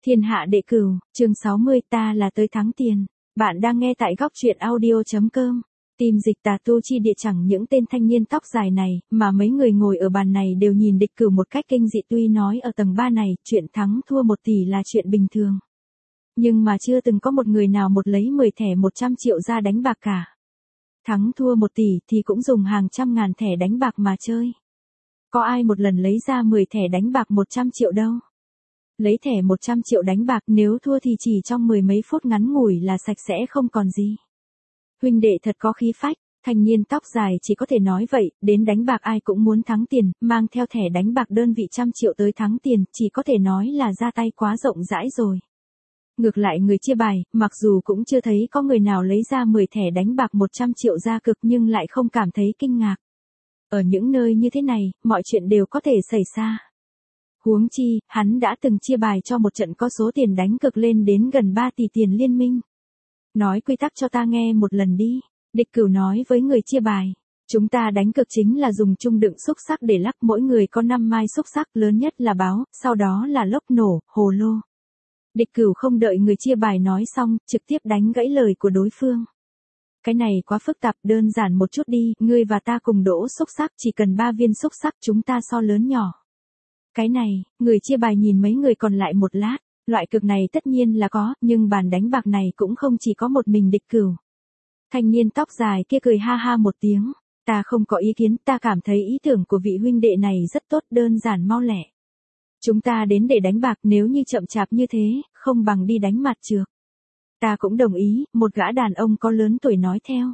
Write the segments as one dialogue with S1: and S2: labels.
S1: Thiên hạ đệ cửu, chương 60, ta là tới thắng tiền. Bạn đang nghe tại góc truyện audio.com. Tìm dịch tà tu chi địa, chẳng những tên thanh niên tóc dài này, mà mấy người ngồi ở bàn này đều nhìn địch cửu một cách kinh dị. Tuy nói ở tầng 3 này, chuyện thắng thua 1 tỷ là chuyện bình thường. Nhưng mà chưa từng có một người nào một lấy 10 thẻ 100 triệu ra đánh bạc cả. Thắng thua 1 tỷ thì cũng dùng hàng trăm ngàn thẻ đánh bạc mà chơi. Có ai một lần lấy ra 10 thẻ đánh bạc 100 triệu đâu. Lấy thẻ 100 triệu đánh bạc, nếu thua thì chỉ trong 10 mấy phút ngắn ngủi là sạch sẽ không còn gì. Huynh đệ thật có khí phách, thanh niên tóc dài chỉ có thể nói vậy, đến đánh bạc ai cũng muốn thắng tiền, mang theo thẻ đánh bạc đơn vị 100 triệu tới thắng tiền, chỉ có thể nói là ra tay quá rộng rãi rồi. Ngược lại người chia bài, mặc dù cũng chưa thấy có người nào lấy ra 10 thẻ đánh bạc 100 triệu ra cực nhưng lại không cảm thấy kinh ngạc. Ở những nơi như thế này, mọi chuyện đều có thể xảy ra. Huống chi, hắn đã từng chia bài cho một trận có số tiền đánh cược lên đến gần 3 tỷ tiền liên minh. Nói quy tắc cho ta nghe một lần đi, địch cửu nói với người chia bài. Chúng ta đánh cược chính là dùng chung đựng xúc xắc để lắc, mỗi người có 5 mai xúc xắc, lớn nhất là báo, sau đó là lốc nổ, hồ lô. Địch cửu không đợi người chia bài nói xong, trực tiếp đánh gãy lời của đối phương. Cái này quá phức tạp, đơn giản một chút đi, ngươi và ta cùng đổ xúc xắc, chỉ cần 3 viên xúc xắc chúng ta so lớn nhỏ. Cái này, người chia bài nhìn mấy người còn lại một lát, loại cực này tất nhiên là có, nhưng bàn đánh bạc này cũng không chỉ có một mình địch cửu. Thanh niên tóc dài kia cười ha ha một tiếng, ta không có ý kiến, ta cảm thấy ý tưởng của vị huynh đệ này rất tốt, đơn giản mau lẹ. Chúng ta đến để đánh bạc, nếu như chậm chạp như thế, không bằng đi đánh mặt trược. Ta cũng đồng ý, một gã đàn ông có lớn tuổi nói theo.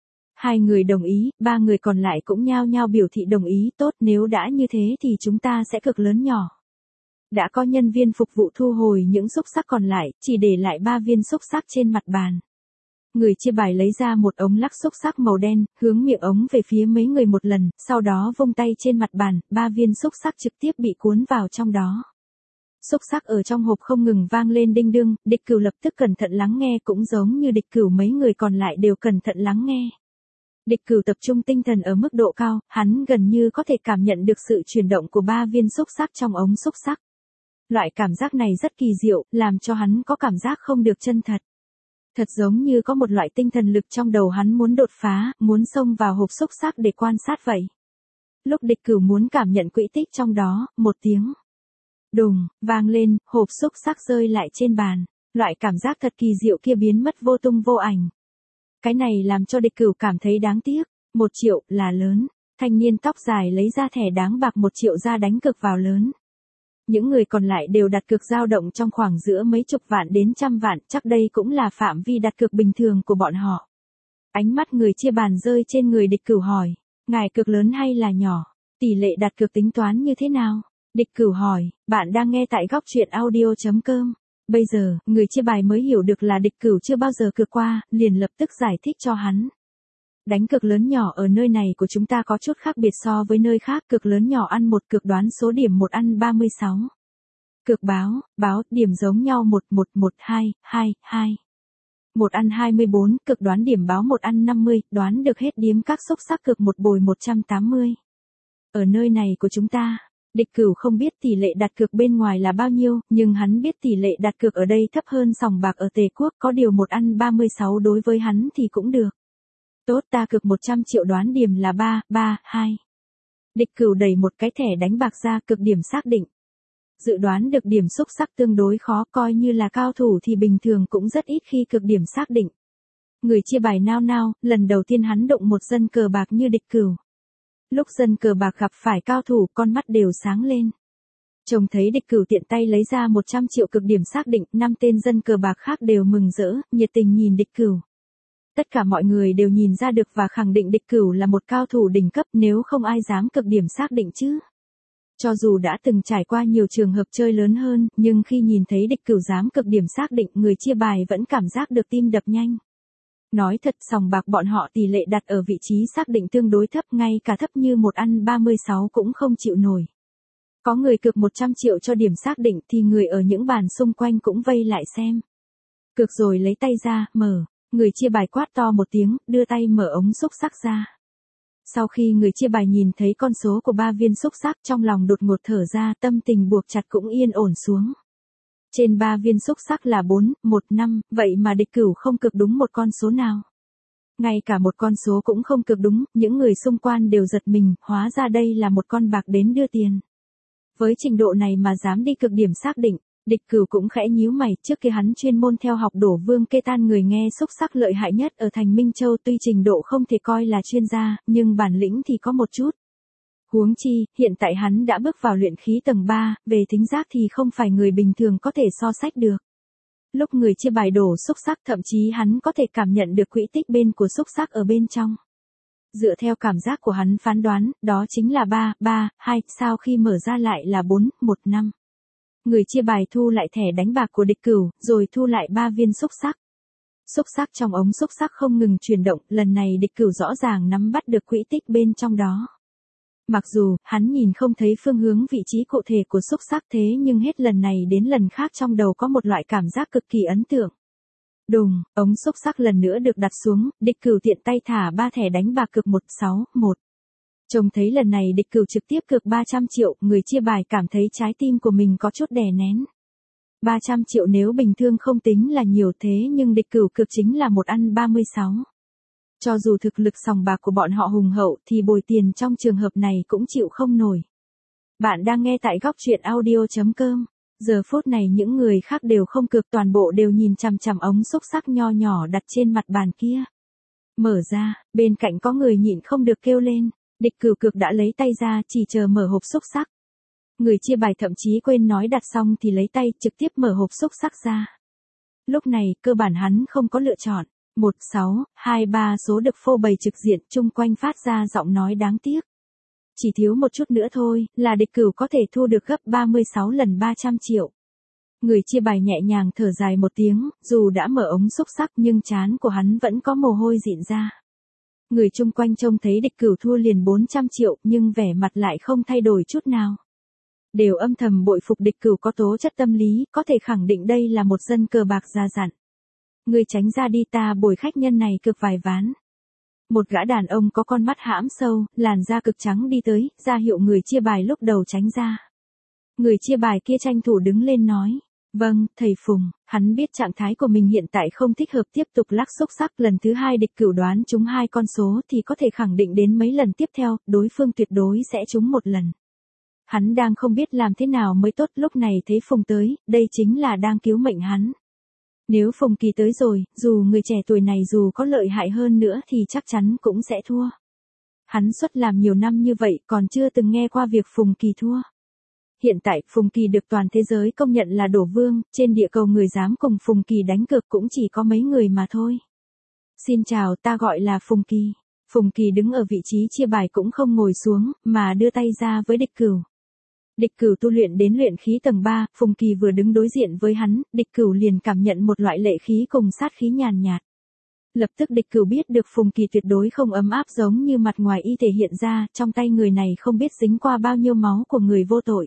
S1: 2 người đồng ý, 3 người còn lại cũng nhao nhao biểu thị đồng ý, tốt, nếu đã như thế thì chúng ta sẽ cược lớn nhỏ. Đã có nhân viên phục vụ thu hồi những xúc xắc còn lại, chỉ để lại 3 viên xúc xắc trên mặt bàn. Người chia bài lấy ra một ống lắc xúc xắc màu đen, hướng miệng ống về phía mấy người một lần, sau đó vung tay trên mặt bàn, 3 viên xúc xắc trực tiếp bị cuốn vào trong đó. Xúc xắc ở trong hộp không ngừng vang lên đinh đương, địch cửu lập tức cẩn thận lắng nghe, cũng giống như địch cửu mấy người còn lại đều cẩn thận lắng nghe. Địch cửu tập trung tinh thần ở mức độ cao, hắn gần như có thể cảm nhận được sự chuyển động của 3 viên xúc xắc trong ống xúc xắc. Loại cảm giác này rất kỳ diệu, làm cho hắn có cảm giác không được chân thật. Thật giống như có một loại tinh thần lực trong đầu hắn muốn đột phá, muốn xông vào hộp xúc xắc để quan sát vậy. Lúc địch cửu muốn cảm nhận quỹ tích trong đó, một tiếng đùng vang lên, hộp xúc xắc rơi lại trên bàn. Loại cảm giác thật kỳ diệu kia biến mất vô tung vô ảnh. Cái này làm cho địch cửu cảm thấy đáng tiếc. 1 triệu là lớn. Thanh niên tóc dài lấy ra thẻ đáng bạc 1 triệu ra đánh cược vào lớn. Những người còn lại đều đặt cược dao động trong khoảng giữa mấy chục vạn đến trăm vạn, chắc đây cũng là phạm vi đặt cược bình thường của bọn họ. Ánh mắt người chia bàn rơi trên người địch cửu hỏi, ngài cược lớn hay là nhỏ? Tỷ lệ đặt cược tính toán như thế nào? Địch cửu hỏi, bạn đang nghe tại góc truyện audio.com. Bây giờ, người chia bài mới hiểu được là địch cửu chưa bao giờ cược qua, liền lập tức giải thích cho hắn. Đánh cược lớn nhỏ ở nơi này của chúng ta có chút khác biệt so với nơi khác, cược lớn nhỏ ăn 1, cược đoán số điểm 1 ăn 36. Cược báo, điểm giống nhau 1 1 ăn 24, cược đoán điểm báo 1 ăn 50, đoán được hết điếm các xúc xắc cược 1 bồi 180. Ở nơi này của chúng ta, địch cửu không biết tỷ lệ đặt cược bên ngoài là bao nhiêu, nhưng hắn biết tỷ lệ đặt cược ở đây thấp hơn sòng bạc ở Tề Quốc, có điều 1 ăn 36 đối với hắn thì cũng được. Tốt, ta cược 100 triệu, đoán điểm là 332. Địch cửu đẩy một cái thẻ đánh bạc ra, cực điểm xác định. Dự đoán được điểm xúc xắc tương đối khó, coi như là cao thủ thì bình thường cũng rất ít khi cực điểm xác định. Người chia bài nao nao, lần đầu tiên hắn động một dân cờ bạc như địch cửu. Lúc dân cờ bạc gặp phải cao thủ, con mắt đều sáng lên. Trông thấy địch cửu tiện tay lấy ra 100 triệu cực điểm xác định, 5 tên dân cờ bạc khác đều mừng rỡ, nhiệt tình nhìn địch cửu. Tất cả mọi người đều nhìn ra được và khẳng định địch cửu là một cao thủ đỉnh cấp, nếu không ai dám cực điểm xác định chứ. Cho dù đã từng trải qua nhiều trường hợp chơi lớn hơn, nhưng khi nhìn thấy địch cửu dám cực điểm xác định, người chia bài vẫn cảm giác được tim đập nhanh. Nói thật, sòng bạc bọn họ tỷ lệ đặt ở vị trí xác định tương đối thấp, ngay cả thấp như 1 ăn 36 cũng không chịu nổi. Có người cược 100 triệu cho điểm xác định thì người ở những bàn xung quanh cũng vây lại xem. Cược rồi lấy tay ra, mở. Người chia bài quát to một tiếng, đưa tay mở ống xúc xắc ra. Sau khi người chia bài nhìn thấy con số của 3 viên xúc xắc, trong lòng đột ngột thở ra, tâm tình buộc chặt cũng yên ổn xuống. Trên 3 viên xúc xắc là 4, 1, 5, vậy mà địch cửu không cực đúng một con số nào. Ngay cả một con số cũng không cực đúng, những người xung quanh đều giật mình, hóa ra đây là một con bạc đến đưa tiền. Với trình độ này mà dám đi cực điểm xác định, địch cửu cũng khẽ nhíu mày, trước kia hắn chuyên môn theo học đổ vương kê tan người nghe xúc xắc lợi hại nhất ở thành Minh Châu, tuy trình độ không thể coi là chuyên gia, nhưng bản lĩnh thì có một chút. Huống chi, hiện tại hắn đã bước vào luyện khí tầng 3, về thính giác thì không phải người bình thường có thể so sánh được. Lúc người chia bài đổ xúc xắc thậm chí hắn có thể cảm nhận được quỹ tích bên của xúc xắc ở bên trong. Dựa theo cảm giác của hắn phán đoán, đó chính là 3, 3, 2, sau khi mở ra lại là 4, 1, 5. Người chia bài thu lại thẻ đánh bạc của địch cửu, rồi thu lại 3 viên xúc xắc. Xúc xắc trong ống xúc xắc không ngừng chuyển động, lần này địch cửu rõ ràng nắm bắt được quỹ tích bên trong đó. Mặc dù, hắn nhìn không thấy phương hướng vị trí cụ thể của xúc xắc thế nhưng hết lần này đến lần khác trong đầu có một loại cảm giác cực kỳ ấn tượng. Đùng, ống xúc xắc lần nữa được đặt xuống, địch cửu tiện tay thả 3 thẻ đánh bạc cực 161. Trông thấy lần này địch cửu trực tiếp cược 300 triệu, người chia bài cảm thấy trái tim của mình có chút đè nén. 300 triệu nếu bình thường không tính là nhiều thế nhưng địch cửu cược chính là một ăn 36. Cho dù thực lực sòng bạc của bọn họ hùng hậu thì bồi tiền trong trường hợp này cũng chịu không nổi. Bạn đang nghe tại góc truyện audio.com. Giờ phút này những người khác đều không cược, toàn bộ đều nhìn chằm chằm ống xúc xắc nho nhỏ đặt trên mặt bàn kia. Mở ra, bên cạnh có người nhịn không được kêu lên. Địch cửu cực đã lấy tay ra, chỉ chờ mở hộp xúc xắc. Người chia bài thậm chí quên nói đặt xong thì lấy tay trực tiếp mở hộp xúc xắc ra. Lúc này, cơ bản hắn không có lựa chọn. 1623 số được phô bày trực diện, chung quanh phát ra giọng nói đáng tiếc. Chỉ thiếu một chút nữa thôi, là địch cửu có thể thu được gấp 36 lần 300 triệu. Người chia bài nhẹ nhàng thở dài một tiếng, dù đã mở ống xúc xắc nhưng trán của hắn vẫn có mồ hôi rịn ra. Người chung quanh trông thấy địch cửu thua liền 400 triệu nhưng vẻ mặt lại không thay đổi chút nào. Đều âm thầm bội phục địch cửu có tố chất tâm lý, có thể khẳng định đây là một dân cờ bạc già dặn. Người tránh ra đi, ta bồi khách nhân này cực vài ván. Một gã đàn ông có con mắt hãm sâu, làn da cực trắng đi tới, ra hiệu người chia bài lúc đầu tránh ra. Người chia bài kia tranh thủ đứng lên nói. Vâng, thầy Phùng, hắn biết trạng thái của mình hiện tại không thích hợp tiếp tục lắc xúc xắc, lần thứ 2 địch cửu đoán trúng 2 con số thì có thể khẳng định đến mấy lần tiếp theo, đối phương tuyệt đối sẽ trúng một lần. Hắn đang không biết làm thế nào mới tốt, lúc này thấy Phùng tới, đây chính là đang cứu mệnh hắn. Nếu Phùng Kỳ tới rồi, dù người trẻ tuổi này dù có lợi hại hơn nữa thì chắc chắn cũng sẽ thua. Hắn xuất làm nhiều năm như vậy còn chưa từng nghe qua việc Phùng Kỳ thua. Hiện tại Phùng Kỳ được toàn thế giới công nhận là đổ vương, trên địa cầu người dám cùng Phùng Kỳ đánh cược cũng chỉ có mấy người mà thôi. Xin chào, ta gọi là Phùng Kỳ. Phùng Kỳ đứng ở vị trí chia bài cũng không ngồi xuống, mà đưa tay ra với địch cửu. Địch cửu tu luyện đến luyện khí tầng 3, Phùng Kỳ vừa đứng đối diện với hắn, địch cửu liền cảm nhận một loại lệ khí cùng sát khí nhàn nhạt. Lập tức địch cửu biết được Phùng Kỳ tuyệt đối không ấm áp giống như mặt ngoài y thể hiện ra, trong tay người này không biết dính qua bao nhiêu máu của người vô tội.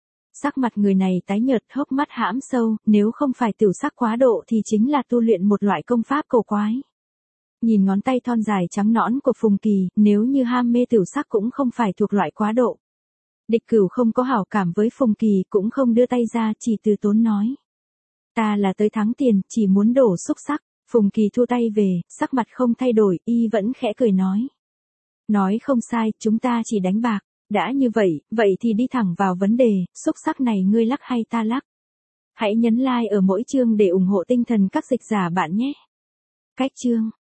S1: Sắc mặt người này tái nhợt, hốc mắt hãm sâu, nếu không phải tiểu sắc quá độ thì chính là tu luyện một loại công pháp cổ quái. Nhìn ngón tay thon dài trắng nõn của Phùng Kỳ, nếu như ham mê tiểu sắc cũng không phải thuộc loại quá độ. Địch cửu không có hảo cảm với Phùng Kỳ, cũng không đưa tay ra, chỉ từ tốn nói. Ta là tới thắng tiền, chỉ muốn đổ xúc xắc. Phùng Kỳ thu tay về, sắc mặt không thay đổi, y vẫn khẽ cười nói. Nói không sai, chúng ta chỉ đánh bạc. Đã như vậy thì đi thẳng vào vấn đề, xúc xắc này ngươi lắc hay ta lắc? Hãy nhấn like ở mỗi chương để ủng hộ tinh thần các dịch giả bạn nhé. Cách chương.